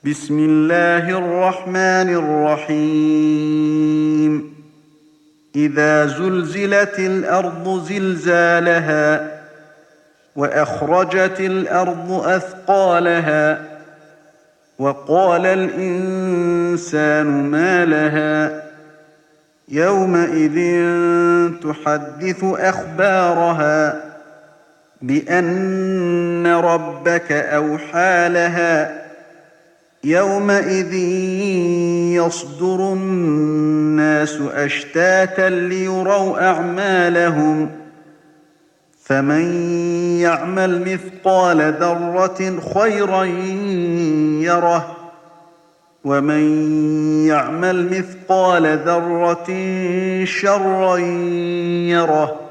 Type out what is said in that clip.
بسم الله الرحمن الرحيم. إذا زلزلت الأرض زلزالها وأخرجت الأرض أثقالها وقال الإنسان ما لها يومئذ تحدث أخبارها بأن ربك أوحى لها يومئذ يصدر الناس أشتاتا ليروا أعمالهم فمن يعمل مثقال ذرة خيرا يره ومن يعمل مثقال ذرة شرا يره